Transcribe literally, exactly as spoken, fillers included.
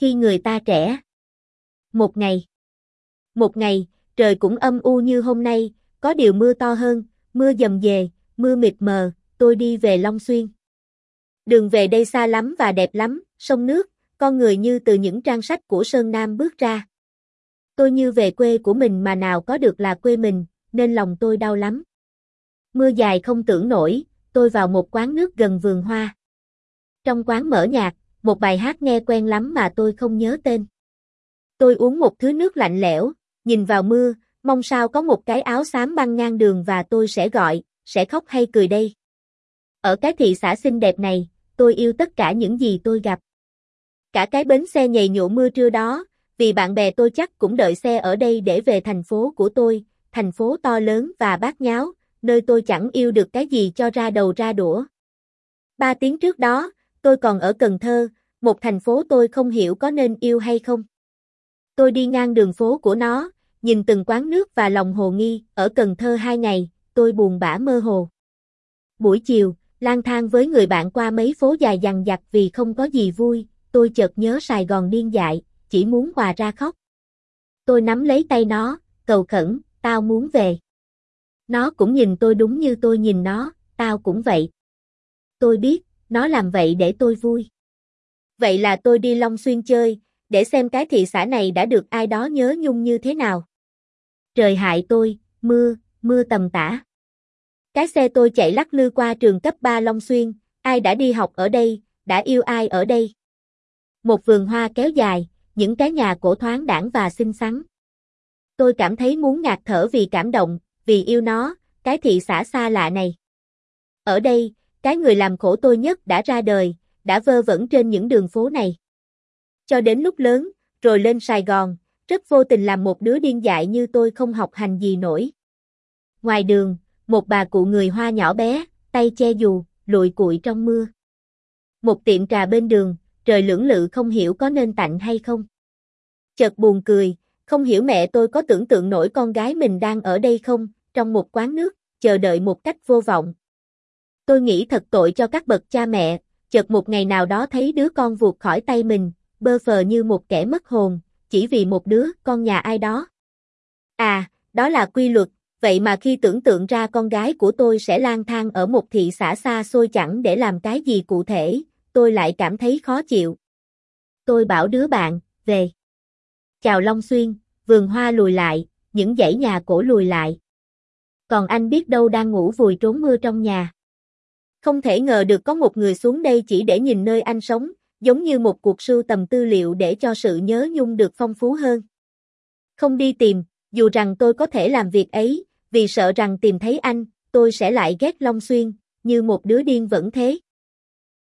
khi người ta trẻ. Một ngày. Một ngày, trời cũng âm u như hôm nay, có điều mưa to hơn, mưa dầm dề, mưa mịt mờ, tôi đi về Long Xuyên. Đường về đây xa lắm và đẹp lắm, sông nước, con người như từ những trang sách của Sơn Nam bước ra. Tôi như về quê của mình mà nào có được là quê mình, nên lòng tôi đau lắm. Mưa dài không tưởng nổi, tôi vào một quán nước gần vườn hoa. Trong quán mở nhạc, một bài hát nghe quen lắm mà tôi không nhớ tên. Tôi uống một thứ nước lạnh lẽo, nhìn vào mưa, mong sao có một cái áo xám băng ngang đường và tôi sẽ gọi, sẽ khóc hay cười đây. Ở cái thị xã xinh đẹp này, tôi yêu tất cả những gì tôi gặp. Cả cái bến xe nhầy nhụa mưa trưa đó, vì bạn bè tôi chắc cũng đợi xe ở đây để về thành phố của tôi, thành phố to lớn và bát nháo, nơi tôi chẳng yêu được cái gì cho ra đầu ra đũa. Ba tiếng trước đó, tôi còn ở Cần Thơ, một thành phố tôi không hiểu có nên yêu hay không. Tôi đi ngang đường phố của nó, nhìn từng quán nước và lòng hồ nghi, ở Cần Thơ hai ngày, tôi buồn bã mơ hồ. Buổi chiều, lang thang với người bạn qua mấy phố dài dằng dặc vì không có gì vui, tôi chợt nhớ Sài Gòn điên dại, chỉ muốn hòa ra khóc. Tôi nắm lấy tay nó, cầu khẩn, tao muốn về. Nó cũng nhìn tôi đúng như tôi nhìn nó, tao cũng vậy. Tôi biết, nó làm vậy để tôi vui. Vậy là tôi đi Long Xuyên chơi, để xem cái thị xã này đã được ai đó nhớ nhung như thế nào. Trời hại tôi, mưa, mưa tầm tã. Cái xe tôi chạy lắc lư qua trường cấp ba Long Xuyên, ai đã đi học ở đây, đã yêu ai ở đây. Một vườn hoa kéo dài, những cái nhà cổ thoáng đãng và xinh xắn. Tôi cảm thấy muốn ngạt thở vì cảm động, vì yêu nó, cái thị xã xa lạ này. Ở đây, cái người làm khổ tôi nhất đã ra đời, đã vơ vẩn trên những đường phố này. Cho đến lúc lớn, rồi lên Sài Gòn, rất vô tình làm một đứa điên dại như tôi không học hành gì nổi. Ngoài đường, một bà cụ người Hoa nhỏ bé, tay che dù, lụi cụi trong mưa. Một tiệm trà bên đường, trời lưỡng lự không hiểu có nên tạnh hay không. Chợt buồn cười, không hiểu mẹ tôi có tưởng tượng nổi con gái mình đang ở đây không, trong một quán nước, chờ đợi một cách vô vọng. Tôi nghĩ thật tội cho các bậc cha mẹ, chợt một ngày nào đó thấy đứa con vụt khỏi tay mình, bơ phờ như một kẻ mất hồn, chỉ vì một đứa con nhà ai đó. À, đó là quy luật, vậy mà khi tưởng tượng ra con gái của tôi sẽ lang thang ở một thị xã xa xôi chẳng để làm cái gì cụ thể, tôi lại cảm thấy khó chịu. Tôi bảo đứa bạn, về. Chào Long Xuyên, vườn hoa lùi lại, những dãy nhà cổ lùi lại. Còn anh biết đâu đang ngủ vùi trốn mưa trong nhà. Không thể ngờ được có một người xuống đây chỉ để nhìn nơi anh sống, giống như một cuộc sưu tầm tư liệu để cho sự nhớ nhung được phong phú hơn. Không đi tìm, dù rằng tôi có thể làm việc ấy, vì sợ rằng tìm thấy anh, tôi sẽ lại ghét Long Xuyên, như một đứa điên vẫn thế.